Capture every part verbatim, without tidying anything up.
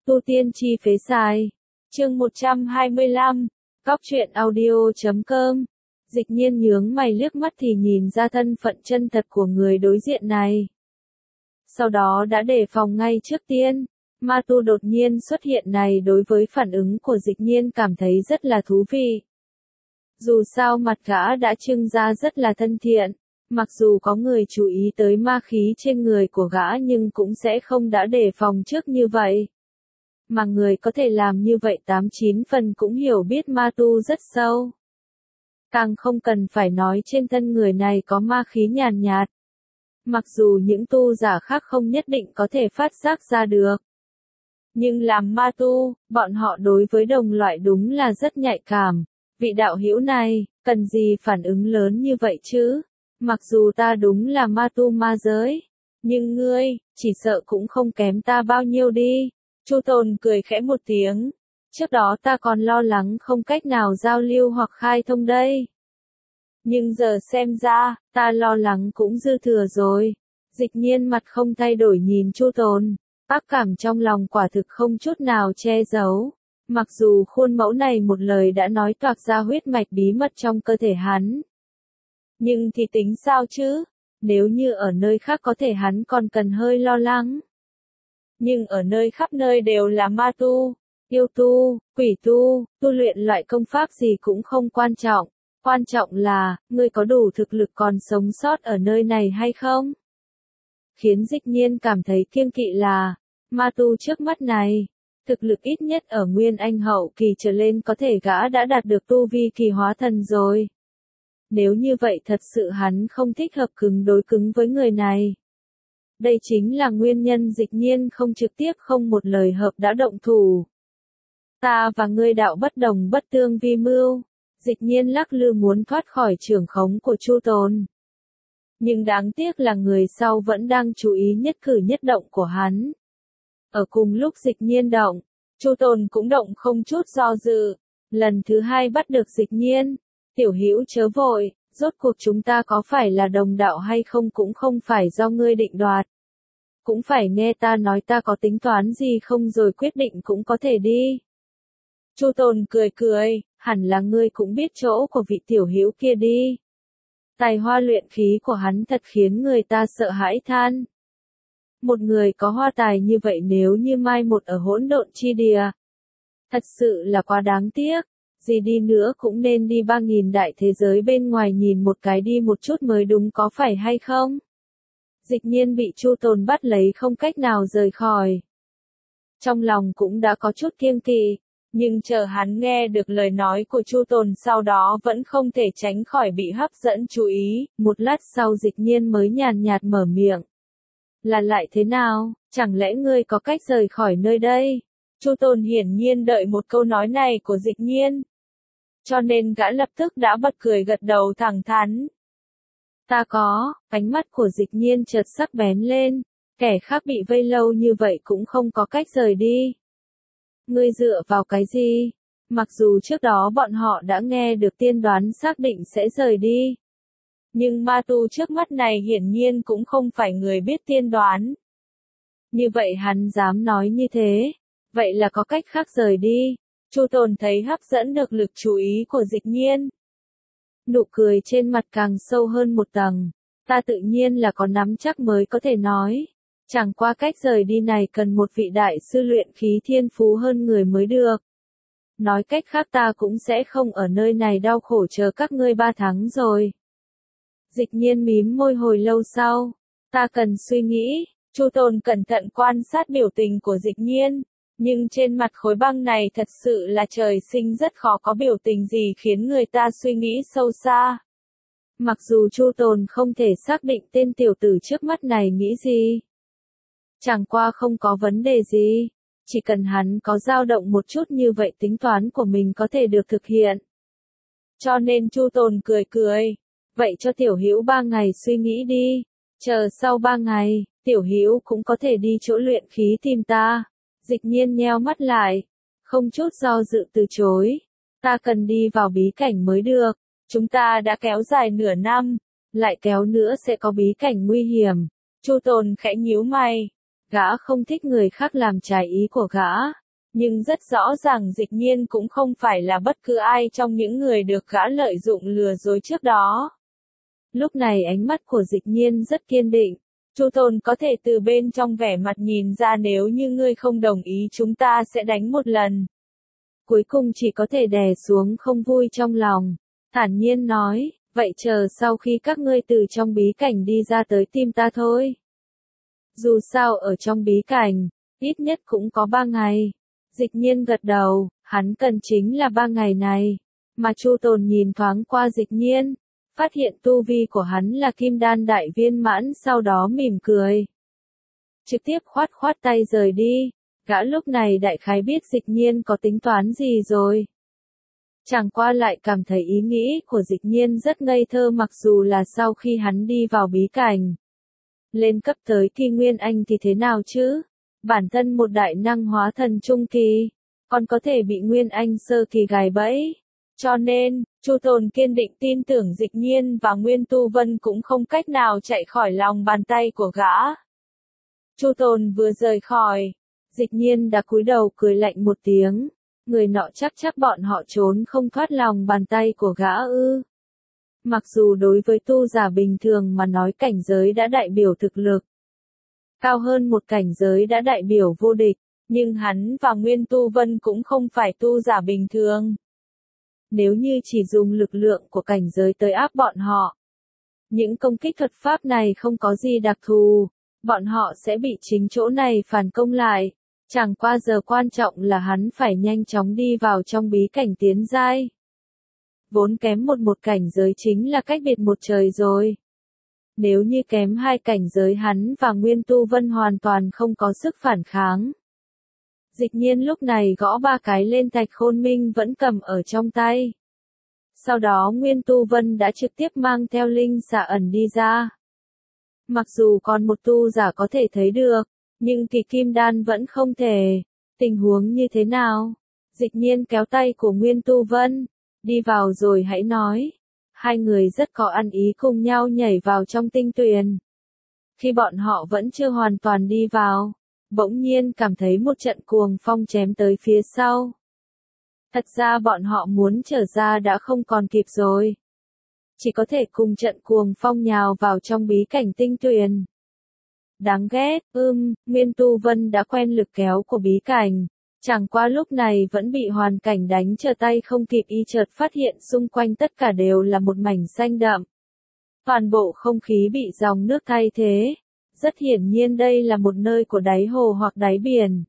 Tu tiên chi phế sai. Chương một trăm hai mươi lăm. Góc truyện audio chấm com. Dịch Nhiên nhướng mày liếc mắt thì nhìn ra thân phận chân thật của người đối diện này. Sau đó đã đề phòng ngay trước tiên. Ma tu đột nhiên xuất hiện này đối với phản ứng của Dịch Nhiên cảm thấy rất là thú vị. Dù sao mặt gã đã trưng ra rất là thân thiện. Mặc dù có người chú ý tới ma khí trên người của gã nhưng cũng sẽ không đã đề phòng trước như vậy. Mà người có thể làm như vậy tám chín phần cũng hiểu biết ma tu rất sâu. Càng không cần phải nói trên thân người này có ma khí nhàn nhạt. Mặc dù những tu giả khác không nhất định có thể phát giác ra được. Nhưng làm ma tu, bọn họ đối với đồng loại đúng là rất nhạy cảm. Vị đạo hữu này, cần gì phản ứng lớn như vậy chứ? Mặc dù ta đúng là ma tu ma giới, nhưng ngươi, chỉ sợ cũng không kém ta bao nhiêu đi. Chu Tồn cười khẽ một tiếng. Trước đó ta còn lo lắng không cách nào giao lưu hoặc khai thông đây. Nhưng giờ xem ra, ta lo lắng cũng dư thừa rồi. Dịch Nhiên mặt không thay đổi nhìn Chu Tồn. Ác cảm trong lòng quả thực không chút nào che giấu. Mặc dù khuôn mẫu này một lời đã nói toạc ra huyết mạch bí mật trong cơ thể hắn. Nhưng thì tính sao chứ? Nếu như ở nơi khác có thể hắn còn cần hơi lo lắng. Nhưng ở nơi khắp nơi đều là ma tu, yêu tu, quỷ tu, tu luyện loại công pháp gì cũng không quan trọng. Quan trọng là, ngươi có đủ thực lực còn sống sót ở nơi này hay không? Khiến Dịch Nhiên cảm thấy kiêng kỵ là, ma tu trước mắt này, thực lực ít nhất ở Nguyên Anh hậu kỳ trở lên có thể gã đã đạt được tu vi kỳ hóa thần rồi. Nếu như vậy thật sự hắn không thích hợp cứng đối cứng với người này. Đây chính là nguyên nhân Dịch Nhiên không trực tiếp không một lời hợp đã động thủ. Ta và ngươi đạo bất đồng bất tương vi mưu. Dịch Nhiên lắc lư muốn thoát khỏi trưởng khống của Chu Tồn. Nhưng đáng tiếc là người sau vẫn đang chú ý nhất cử nhất động của hắn. Ở cùng lúc Dịch Nhiên động, Chu Tồn cũng động không chút do dự. Lần thứ hai bắt được Dịch Nhiên. Tiểu hữu chớ vội, rốt cuộc chúng ta có phải là đồng đạo hay không cũng không phải do ngươi định đoạt. Cũng phải nghe ta nói ta có tính toán gì không rồi quyết định cũng có thể đi. Chu Tồn cười cười, hẳn là ngươi cũng biết chỗ của vị tiểu hữu kia đi. Tài hoa luyện khí của hắn thật khiến người ta sợ hãi than. Một người có hoa tài như vậy nếu như mai một ở hỗn độn chi địa. Thật sự là quá đáng tiếc. Gì đi nữa cũng nên đi ba nghìn đại thế giới bên ngoài nhìn một cái đi một chút mới đúng có phải hay không? Dịch Nhiên bị Chu Tồn bắt lấy không cách nào rời khỏi. Trong lòng cũng đã có chút kiêng kỵ, nhưng chờ hắn nghe được lời nói của Chu Tồn sau đó vẫn không thể tránh khỏi bị hấp dẫn chú ý, một lát sau Dịch Nhiên mới nhàn nhạt mở miệng. Là lại thế nào, chẳng lẽ ngươi có cách rời khỏi nơi đây? Chu Tồn hiển nhiên đợi một câu nói này của Dịch Nhiên. Cho nên gã lập tức đã bật cười gật đầu thẳng thắn. Ta có, ánh mắt của Dịch Nhiên chợt sắc bén lên, kẻ khác bị vây lâu như vậy cũng không có cách rời đi. Ngươi dựa vào cái gì? Mặc dù trước đó bọn họ đã nghe được tiên đoán xác định sẽ rời đi. Nhưng ma tu trước mắt này hiển nhiên cũng không phải người biết tiên đoán. Như vậy hắn dám nói như thế, vậy là có cách khác rời đi. Chu Tồn thấy hấp dẫn được lực chú ý của Dịch Nhiên. Nụ cười trên mặt càng sâu hơn một tầng. Ta tự nhiên là có nắm chắc mới có thể nói. Chẳng qua cách rời đi này cần một vị đại sư luyện khí thiên phú hơn người mới được. Nói cách khác ta cũng sẽ không ở nơi này đau khổ chờ các ngươi ba tháng rồi. Dịch Nhiên mím môi hồi lâu sau. Ta cần suy nghĩ. Chu Tồn cẩn thận quan sát biểu tình của Dịch Nhiên. Nhưng trên mặt khối băng này thật sự là trời sinh rất khó có biểu tình gì khiến người ta suy nghĩ sâu xa. Mặc dù Chu Tồn không thể xác định tên tiểu tử trước mắt này nghĩ gì. Chẳng qua không có vấn đề gì. Chỉ cần hắn có dao động một chút như vậy tính toán của mình có thể được thực hiện. Cho nên Chu Tồn cười cười. Vậy cho tiểu hữu ba ngày suy nghĩ đi. Chờ sau ba ngày, tiểu hữu cũng có thể đi chỗ luyện khí tìm ta. Dịch Nhiên nheo mắt lại, không chút do dự từ chối. Ta cần đi vào bí cảnh mới được. Chúng ta đã kéo dài nửa năm, lại kéo nữa sẽ có bí cảnh nguy hiểm. Chu Tồn khẽ nhíu mày. Gã không thích người khác làm trái ý của gã. Nhưng rất rõ ràng Dịch Nhiên cũng không phải là bất cứ ai trong những người được gã lợi dụng lừa dối trước đó. Lúc này ánh mắt của Dịch Nhiên rất kiên định. Chu Tôn có thể từ bên trong vẻ mặt nhìn ra nếu như ngươi không đồng ý chúng ta sẽ đánh một lần. Cuối cùng chỉ có thể đè xuống không vui trong lòng. Thản nhiên nói, vậy chờ sau khi các ngươi từ trong bí cảnh đi ra tới tìm ta thôi. Dù sao ở trong bí cảnh, ít nhất cũng có ba ngày. Dịch Nhiên gật đầu, hắn cần chính là ba ngày này. Mà Chu Tồn nhìn thoáng qua Dịch Nhiên, phát hiện tu vi của hắn là kim đan đại viên mãn, sau đó mỉm cười. Trực tiếp khoát khoát tay rời đi, gã lúc này đại khái biết Dịch Nhiên có tính toán gì rồi. Chẳng qua lại cảm thấy ý nghĩ của Dịch Nhiên rất ngây thơ, mặc dù là sau khi hắn đi vào bí cảnh. Lên cấp tới kỳ Nguyên Anh thì thế nào chứ? Bản thân một đại năng hóa thần trung kỳ, còn có thể bị Nguyên Anh sơ kỳ gài bẫy. Cho nên, Chu Tồn kiên định tin tưởng Dịch Nhiên và Nguyên Tu Vân cũng không cách nào chạy khỏi lòng bàn tay của gã. Chu Tồn vừa rời khỏi, Dịch Nhiên đã cúi đầu cười lạnh một tiếng. Người nọ chắc chắc bọn họ trốn không thoát lòng bàn tay của gã ư. Mặc dù đối với tu giả bình thường mà nói cảnh giới đã đại biểu thực lực. Cao hơn một cảnh giới đã đại biểu vô địch, nhưng hắn và Nguyên Tu Vân cũng không phải tu giả bình thường. Nếu như chỉ dùng lực lượng của cảnh giới tới áp bọn họ, những công kích thuật pháp này không có gì đặc thù, bọn họ sẽ bị chính chỗ này phản công lại. Chẳng qua giờ quan trọng là hắn phải nhanh chóng đi vào trong bí cảnh tiến giai. Vốn kém một một cảnh giới chính là cách biệt một trời rồi. Nếu như kém hai cảnh giới hắn và Nguyên Tu Vân hoàn toàn không có sức phản kháng. Dịch Nhiên lúc này gõ ba cái lên thạch khôn minh vẫn cầm ở trong tay. Sau đó Nguyên Tu Vân đã trực tiếp mang theo linh xà ẩn đi ra. Mặc dù còn một tu giả có thể thấy được, nhưng kỳ kim đan vẫn không thể. Tình huống như thế nào? Dịch Nhiên kéo tay của Nguyên Tu Vân. Đi vào rồi hãy nói. Hai người rất có ăn ý cùng nhau nhảy vào trong tinh tuyền. Khi bọn họ vẫn chưa hoàn toàn đi vào, bỗng nhiên cảm thấy một trận cuồng phong chém tới phía sau. Thật ra bọn họ muốn trở ra đã không còn kịp rồi. Chỉ có thể cùng trận cuồng phong nhào vào trong bí cảnh tinh tuyền. Đáng ghét, ưm, Nguyên Tu Vân đã quen lực kéo của bí cảnh. Chẳng qua lúc này vẫn bị hoàn cảnh đánh trở tay không kịp, y chợt phát hiện xung quanh tất cả đều là một mảnh xanh đậm. Toàn bộ không khí bị dòng nước thay thế. Rất hiển nhiên đây là một nơi của đáy hồ hoặc đáy biển.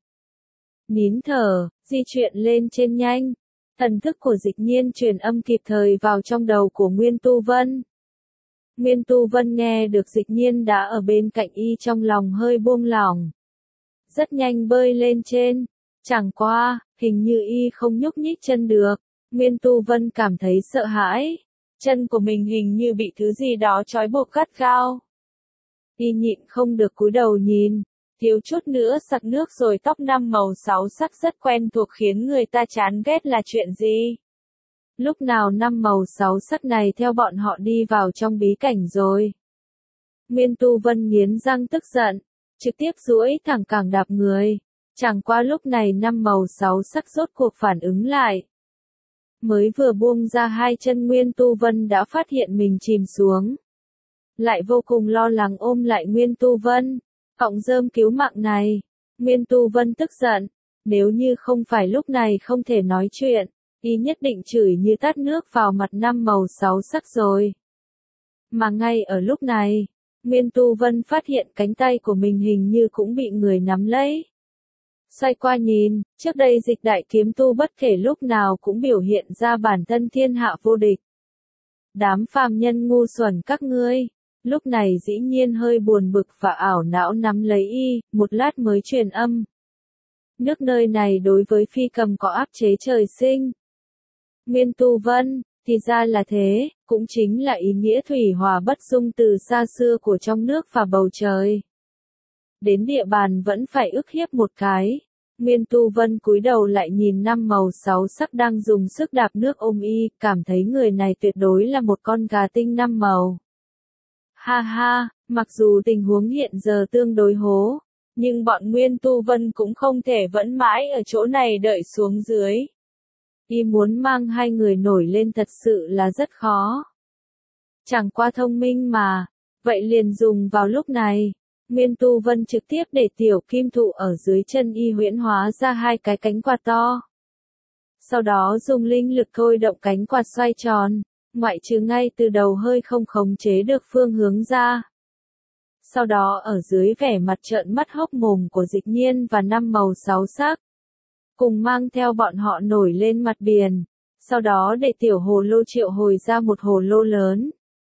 Nín thở, di chuyển lên trên nhanh. Thần thức của Dịch Nhiên truyền âm kịp thời vào trong đầu của Nguyên Tu Vân. Nguyên Tu Vân nghe được Dịch Nhiên đã ở bên cạnh y, trong lòng hơi buông lỏng. Rất nhanh bơi lên trên. Chẳng qua, hình như y không nhúc nhích chân được. Nguyên Tu Vân cảm thấy sợ hãi. Chân của mình hình như bị thứ gì đó trói buộc gắt gao. Y nhịn không được cúi đầu nhìn. Thiếu chút nữa sặc nước rồi. Tóc năm màu sáu sắc rất quen thuộc khiến người ta chán ghét là chuyện gì? Lúc nào năm màu sáu sắc này theo bọn họ đi vào trong bí cảnh rồi? Nguyên Tu Vân nghiến răng tức giận. Trực tiếp duỗi thẳng cẳng đạp người. Chẳng qua lúc này năm màu sáu sắc rốt cuộc phản ứng lại. Mới vừa buông ra hai chân, Nguyên Tu Vân đã phát hiện mình chìm xuống. Lại vô cùng lo lắng ôm lại Nguyên Tu Vân. Cọng rơm cứu mạng này. Nguyên Tu Vân tức giận. Nếu như không phải lúc này không thể nói chuyện, y nhất định chửi như tát nước vào mặt năm màu sáu sắc rồi. Mà ngay ở lúc này, Nguyên Tu Vân phát hiện cánh tay của mình hình như cũng bị người nắm lấy. Xoay qua nhìn, trước đây Dịch đại kiếm tu bất kể lúc nào cũng biểu hiện ra bản thân thiên hạ vô địch. Đám phàm nhân ngu xuẩn các ngươi, lúc này dĩ nhiên hơi buồn bực và ảo não nắm lấy y, một lát mới truyền âm. Nước nơi này đối với phi cầm có áp chế trời sinh. Nguyên Tu Vân, thì ra là thế, cũng chính là ý nghĩa thủy hòa bất dung từ xa xưa của trong nước và bầu trời. Đến địa bàn vẫn phải ức hiếp một cái. Nguyên Tu Vân cúi đầu lại nhìn năm màu sáu sắc đang dùng sức đạp nước ôm y, cảm thấy người này tuyệt đối là một con gà tinh năm màu. Ha ha, mặc dù tình huống hiện giờ tương đối hố, Nhưng bọn Nguyên Tu Vân cũng không thể vẫn mãi ở chỗ này đợi xuống dưới. Y muốn mang hai người nổi lên thật sự là rất khó. Chẳng qua thông minh mà, vậy liền dùng vào lúc này. Nguyên Tu Vân trực tiếp để tiểu kim thụ ở dưới chân y huyễn hóa ra hai cái cánh quạt to. Sau đó dùng linh lực thôi động cánh quạt xoay tròn, ngoại trừ ngay từ đầu hơi không khống chế được phương hướng ra. Sau đó ở dưới vẻ mặt trợn mắt hốc mồm của Dịch Nhiên và năm màu sáu sắc, cùng mang theo bọn họ nổi lên mặt biển, sau đó để tiểu hồ lô triệu hồi ra một hồ lô lớn.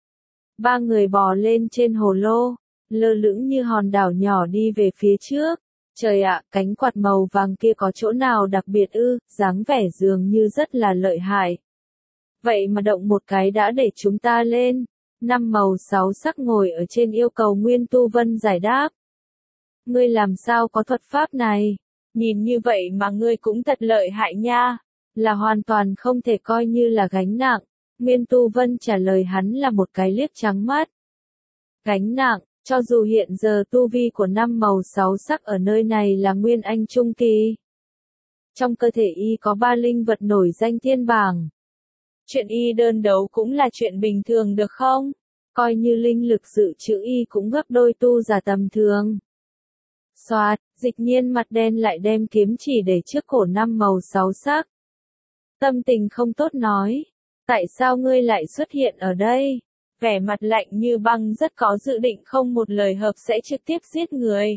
Ba người bò lên trên hồ lô, lơ lửng như hòn đảo nhỏ đi về phía trước. Trời ạ, cánh quạt màu vàng kia có chỗ nào đặc biệt ư, dáng vẻ dường như rất là lợi hại. Vậy mà động một cái đã để chúng ta lên. Năm màu sáu sắc ngồi ở trên yêu cầu Nguyên Tu Vân giải đáp. Ngươi làm sao có thuật pháp này? Nhìn như vậy mà ngươi cũng thật lợi hại nha. Là hoàn toàn không thể coi như là gánh nặng. Nguyên Tu Vân trả lời hắn là một cái liếc trắng mắt. Gánh nặng, cho dù hiện giờ tu vi của năm màu sáu sắc ở nơi này là Nguyên Anh Trung Kỳ. Trong cơ thể y có ba linh vật nổi danh thiên bảng. Chuyện y đơn đấu cũng là chuyện bình thường được không? Coi như linh lực dự trữ y cũng gấp đôi tu giả tầm thường. Xoạt, Dịch Nhiên mặt đen lại đem kiếm chỉ để trước cổ năm màu sáu sắc. Tâm tình không tốt nói. Tại sao ngươi lại xuất hiện ở đây? Vẻ mặt lạnh như băng rất có dự định không một lời hợp sẽ trực tiếp giết người.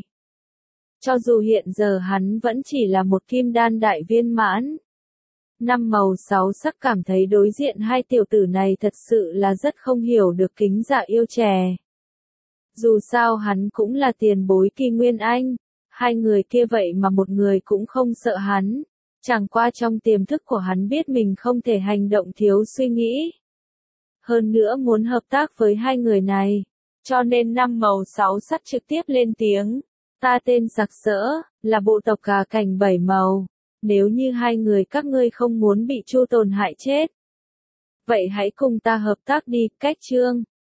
Cho dù hiện giờ hắn vẫn chỉ là một kim đan đại viên mãn. Năm màu sáu sắc cảm thấy đối diện hai tiểu tử này thật sự là rất không hiểu được kính dạ yêu trẻ. Dù sao hắn cũng là tiền bối kỳ Nguyên Anh, hai người kia vậy mà một người cũng không sợ hắn. Chẳng qua trong tiềm thức của hắn biết mình không thể hành động thiếu suy nghĩ. Hơn nữa muốn hợp tác với hai người này. Cho nên năm màu sáu sắc trực tiếp lên tiếng. Ta tên Sặc Sỡ, là bộ tộc Gà Cảnh bảy màu. Nếu như hai người các ngươi không muốn bị Chu Tồn hại chết, vậy hãy cùng ta hợp tác đi, cách chương.